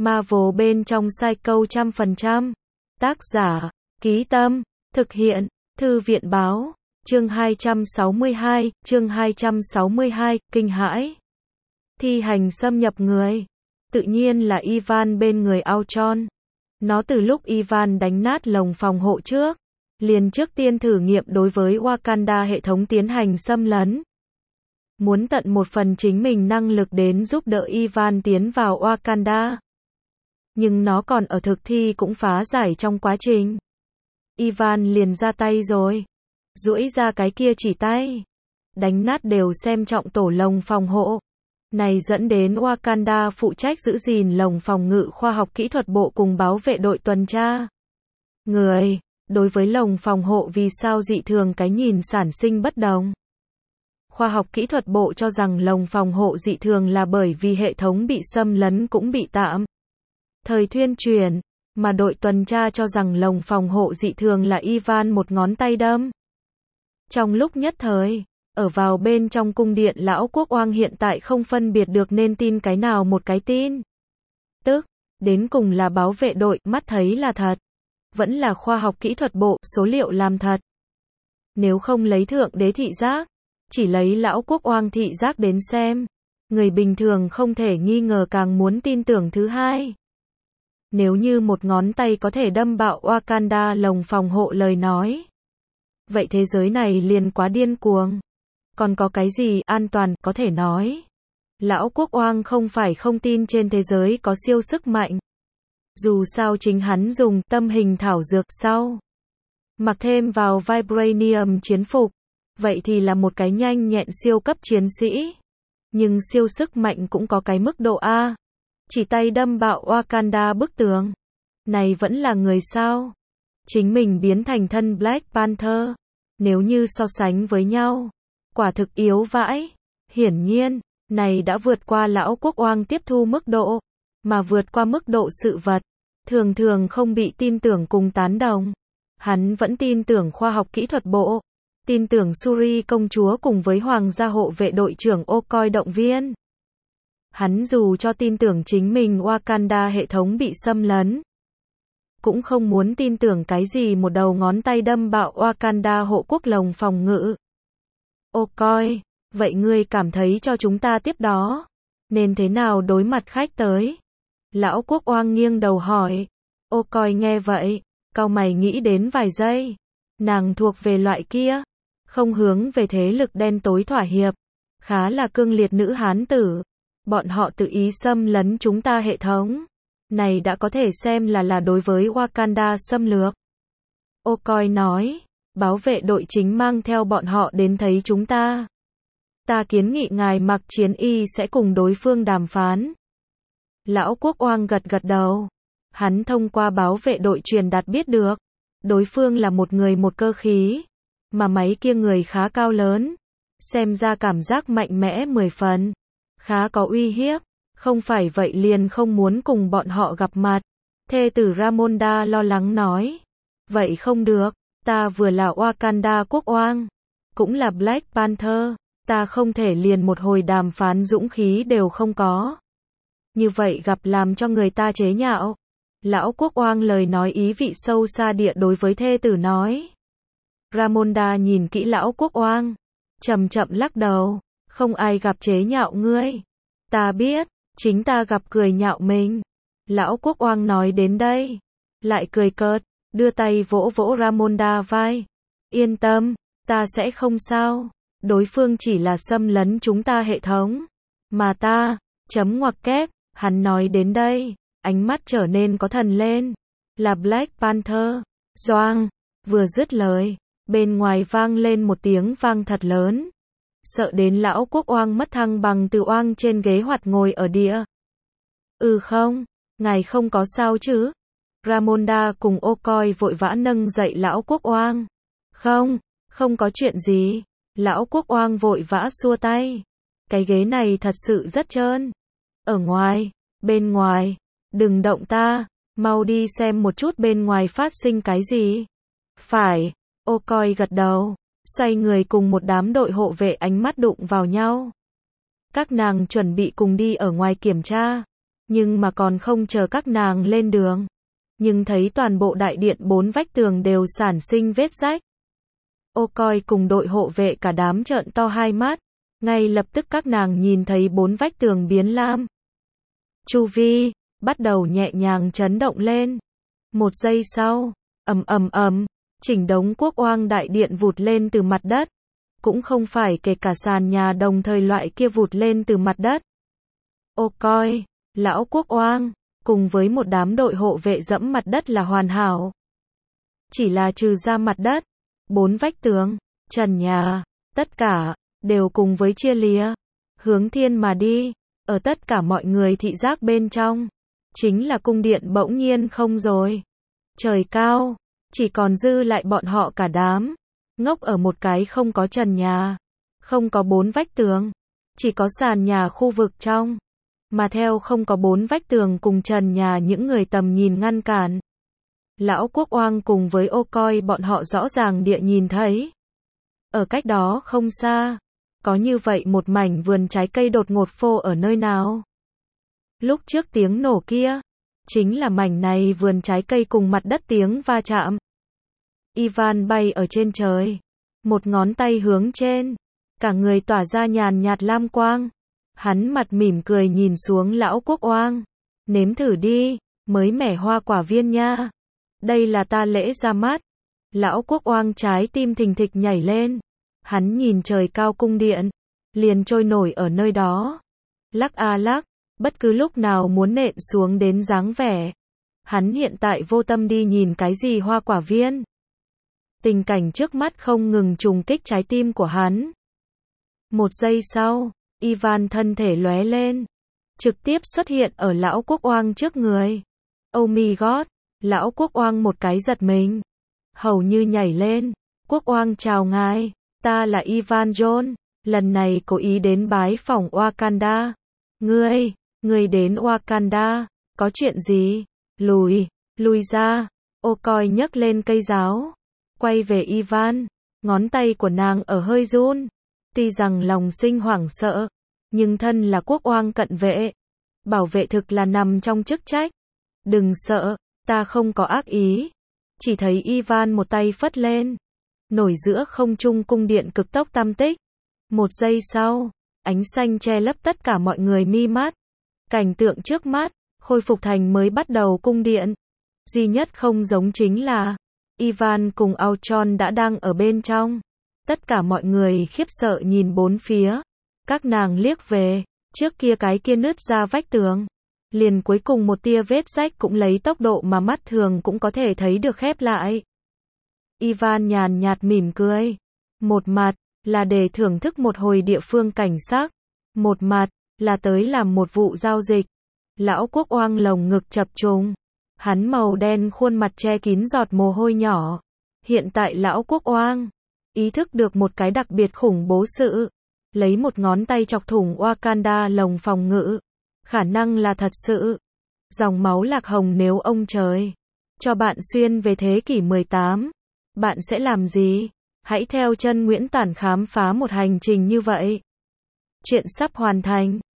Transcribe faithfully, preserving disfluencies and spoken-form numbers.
Marvel bên trong Psycho trăm phần trăm. Tác giả, Ký Tâm, thực hiện, Thư viện Báo. Chương hai trăm sáu mươi hai, chương hai trăm sáu mươi hai, kinh hãi. Thi hành xâm nhập người. Tự nhiên là Ivan bên người Ultron. Nó từ lúc Ivan đánh nát lồng phòng hộ trước, liền trước tiên thử nghiệm đối với Wakanda hệ thống tiến hành xâm lấn. Muốn tận một phần chính mình năng lực đến giúp đỡ Ivan tiến vào Wakanda. Nhưng nó còn ở thực thi cũng phá giải trong quá trình. Ivan liền ra tay rồi. Duỗi ra cái kia chỉ tay. Đánh nát đều xem trọng tổ lồng phòng hộ. Này dẫn đến Wakanda phụ trách giữ gìn lồng phòng ngự khoa học kỹ thuật bộ cùng bảo vệ đội tuần tra. Người, đối với lồng phòng hộ vì sao dị thường cái nhìn sản sinh bất đồng. Khoa học kỹ thuật bộ cho rằng lồng phòng hộ dị thường là bởi vì hệ thống bị xâm lấn cũng bị tạm thời thuyên truyền, mà đội tuần tra cho rằng lồng phòng hộ dị thường là Ivan một ngón tay đâm. Trong lúc nhất thời, ở vào bên trong cung điện lão quốc oang hiện tại không phân biệt được nên tin cái nào một cái tin. Tức, đến cùng là bảo vệ đội, mắt thấy là thật. Vẫn là khoa học kỹ thuật bộ, số liệu làm thật. Nếu không lấy thượng đế thị giác, chỉ lấy lão quốc oang thị giác đến xem, người bình thường không thể nghi ngờ càng muốn tin tưởng thứ hai. Nếu như một ngón tay có thể đâm bạo Wakanda lồng phòng hộ lời nói, vậy thế giới này liền quá điên cuồng. Còn có cái gì an toàn có thể nói. Lão quốc oang không phải không tin trên thế giới có siêu sức mạnh. Dù sao chính hắn dùng tâm hình thảo dược sau, mặc thêm vào vibranium chiến phục, vậy thì là một cái nhanh nhẹn siêu cấp chiến sĩ. Nhưng siêu sức mạnh cũng có cái mức độ A. Chỉ tay đâm bạo Wakanda bức tường. Này vẫn là người sao? Chính mình biến thành thân Black Panther. Nếu như so sánh với nhau, quả thực yếu vãi. Hiển nhiên, này đã vượt qua lão quốc oang tiếp thu mức độ, mà vượt qua mức độ sự vật, thường thường không bị tin tưởng cùng tán đồng. Hắn vẫn tin tưởng khoa học kỹ thuật bộ, tin tưởng Shuri công chúa cùng với hoàng gia hộ vệ đội trưởng Okoye động viên. Hắn dù cho tin tưởng chính mình Wakanda hệ thống bị xâm lấn, cũng không muốn tin tưởng cái gì một đầu ngón tay đâm bạo Wakanda hộ quốc lồng phòng ngự. Okoye, vậy ngươi cảm thấy cho chúng ta tiếp đó, nên thế nào đối mặt khách tới? Lão quốc oang nghiêng đầu hỏi. Okoye nghe vậy, cau mày nghĩ đến vài giây. Nàng thuộc về loại kia, không hướng về thế lực đen tối thỏa hiệp, khá là cương liệt nữ hán tử. Bọn họ tự ý xâm lấn chúng ta hệ thống. Này đã có thể xem là là đối với Wakanda xâm lược. Okoye nói, bảo vệ đội chính mang theo bọn họ đến thấy chúng ta. Ta kiến nghị ngài mặc chiến y sẽ cùng đối phương đàm phán. Lão quốc oang gật gật đầu. Hắn thông qua bảo vệ đội truyền đạt biết được. Đối phương là một người một cơ khí. Mà máy kia người khá cao lớn. Xem ra cảm giác mạnh mẽ mười phần. Khá có uy hiếp. Không phải vậy liền không muốn cùng bọn họ gặp mặt. Thê tử Ramonda lo lắng nói. Vậy không được. Ta vừa là Wakanda quốc oang. Cũng là Black Panther. Ta không thể liền một hồi đàm phán dũng khí đều không có. Như vậy gặp làm cho người ta chế nhạo. Lão quốc oang lời nói ý vị sâu xa địa đối với thê tử nói. Ramonda nhìn kỹ lão quốc oang. Chậm chậm lắc đầu. Không ai gặp chế nhạo ngươi. Ta biết. Chính ta gặp cười nhạo mình. Lão quốc oang nói đến đây. Lại cười cợt. Đưa tay vỗ vỗ Ramonda vai. Yên tâm. Ta sẽ không sao. Đối phương chỉ là xâm lấn chúng ta hệ thống. Mà ta, chấm ngoặc kép, hắn nói đến đây, ánh mắt trở nên có thần lên. Là Black Panther. Doang, vừa dứt lời, bên ngoài vang lên một tiếng vang thật lớn. Sợ đến lão quốc oang mất thăng bằng từ oang trên ghế hoạt ngồi ở địa. Ừ không, ngài không có sao chứ? Ramonda cùng Okoye vội vã nâng dậy lão quốc oang. Không, không có chuyện gì. Lão quốc oang vội vã xua tay. Cái ghế này thật sự rất trơn. Ở ngoài, bên ngoài, đừng động ta, mau đi xem một chút bên ngoài phát sinh cái gì. Phải, Okoye gật đầu, xoay người cùng một đám đội hộ vệ ánh mắt đụng vào nhau. Các nàng chuẩn bị cùng đi ở ngoài kiểm tra. Nhưng mà còn không chờ các nàng lên đường. Nhưng thấy toàn bộ đại điện bốn vách tường đều sản sinh vết rách. Ô Coi cùng đội hộ vệ cả đám trợn to hai mắt. Ngay lập tức các nàng nhìn thấy bốn vách tường biến lam. Chu vi, bắt đầu nhẹ nhàng chấn động lên. Một giây sau, ầm ầm ầm, chỉnh đống Quốc Oang đại điện vụt lên từ mặt đất. Cũng không phải kể cả sàn nhà đồng thời loại kia vụt lên từ mặt đất. Ô Coi, lão Quốc Oang, cùng với một đám đội hộ vệ dẫm mặt đất là hoàn hảo. Chỉ là trừ ra mặt đất, bốn vách tường, trần nhà, tất cả, đều cùng với chia lìa, hướng thiên mà đi, ở tất cả mọi người thị giác bên trong, chính là cung điện bỗng nhiên không rồi. Trời cao, chỉ còn dư lại bọn họ cả đám, ngốc ở một cái không có trần nhà, không có bốn vách tường, chỉ có sàn nhà khu vực trong, mà theo không có bốn vách tường cùng trần nhà những người tầm nhìn ngăn cản. Lão Quốc Oang cùng với Ô Coi bọn họ rõ ràng địa nhìn thấy. Ở cách đó không xa, có như vậy một mảnh vườn trái cây đột ngột phô ở nơi nào. Lúc trước tiếng nổ kia, chính là mảnh này vườn trái cây cùng mặt đất tiếng va chạm. Ivan bay ở trên trời, một ngón tay hướng trên, cả người tỏa ra nhàn nhạt lam quang. Hắn mặt mỉm cười nhìn xuống lão Quốc Oang. Nếm thử đi, mới mẻ hoa quả viên nha. Đây là ta lễ ra mắt. Lão Quốc Oang trái tim thình thịch nhảy lên. Hắn nhìn trời cao cung điện, liền trôi nổi ở nơi đó. Lắc a lắc, bất cứ lúc nào muốn nện xuống đến dáng vẻ. Hắn hiện tại vô tâm đi nhìn cái gì hoa quả viên. Tình cảnh trước mắt không ngừng trùng kích trái tim của hắn. Một giây sau, Ivan thân thể lóe lên, trực tiếp xuất hiện ở lão Quốc Oang trước người. Oh my god, lão Quốc Oang một cái giật mình, hầu như nhảy lên. Quốc Oang chào ngài, ta là Ivan John, lần này cố ý đến bái phỏng Wakanda. Ngươi, ngươi đến Wakanda, có chuyện gì? Lùi, lùi ra. Ô Coi nhấc lên cây giáo, quay về Ivan, ngón tay của nàng ở hơi run. Tuy rằng lòng sinh hoảng sợ, nhưng thân là Quốc Oang cận vệ, bảo vệ thực là nằm trong chức trách. Đừng sợ, ta không có ác ý. Chỉ thấy Ivan một tay phất lên, nổi giữa không trung cung điện cực tốc tam tích. Một giây sau, ánh xanh che lấp tất cả mọi người mi mắt. Cảnh tượng trước mắt, khôi phục thành mới bắt đầu cung điện. Duy nhất không giống chính là, Ivan cùng Ultron đã đang ở bên trong. Tất cả mọi người khiếp sợ nhìn bốn phía. Các nàng liếc về, trước kia cái kia nứt ra vách tường. Liền cuối cùng một tia vết rách cũng lấy tốc độ mà mắt thường cũng có thể thấy được khép lại. Ivan nhàn nhạt mỉm cười. Một mặt, là để thưởng thức một hồi địa phương cảnh sắc. Một mặt, là tới làm một vụ giao dịch. Lão Quốc Oang lồng ngực chập trùng. Hắn màu đen khuôn mặt che kín giọt mồ hôi nhỏ. Hiện tại lão Quốc Oang ý thức được một cái đặc biệt khủng bố sự. Lấy một ngón tay chọc thủng Wakanda lồng phòng ngự. Khả năng là thật sự. Dòng máu lạc hồng nếu ông trời cho bạn xuyên về thế kỷ mười tám, bạn sẽ làm gì? Hãy theo chân Nguyễn Tản khám phá một hành trình như vậy. Chuyện sắp hoàn thành.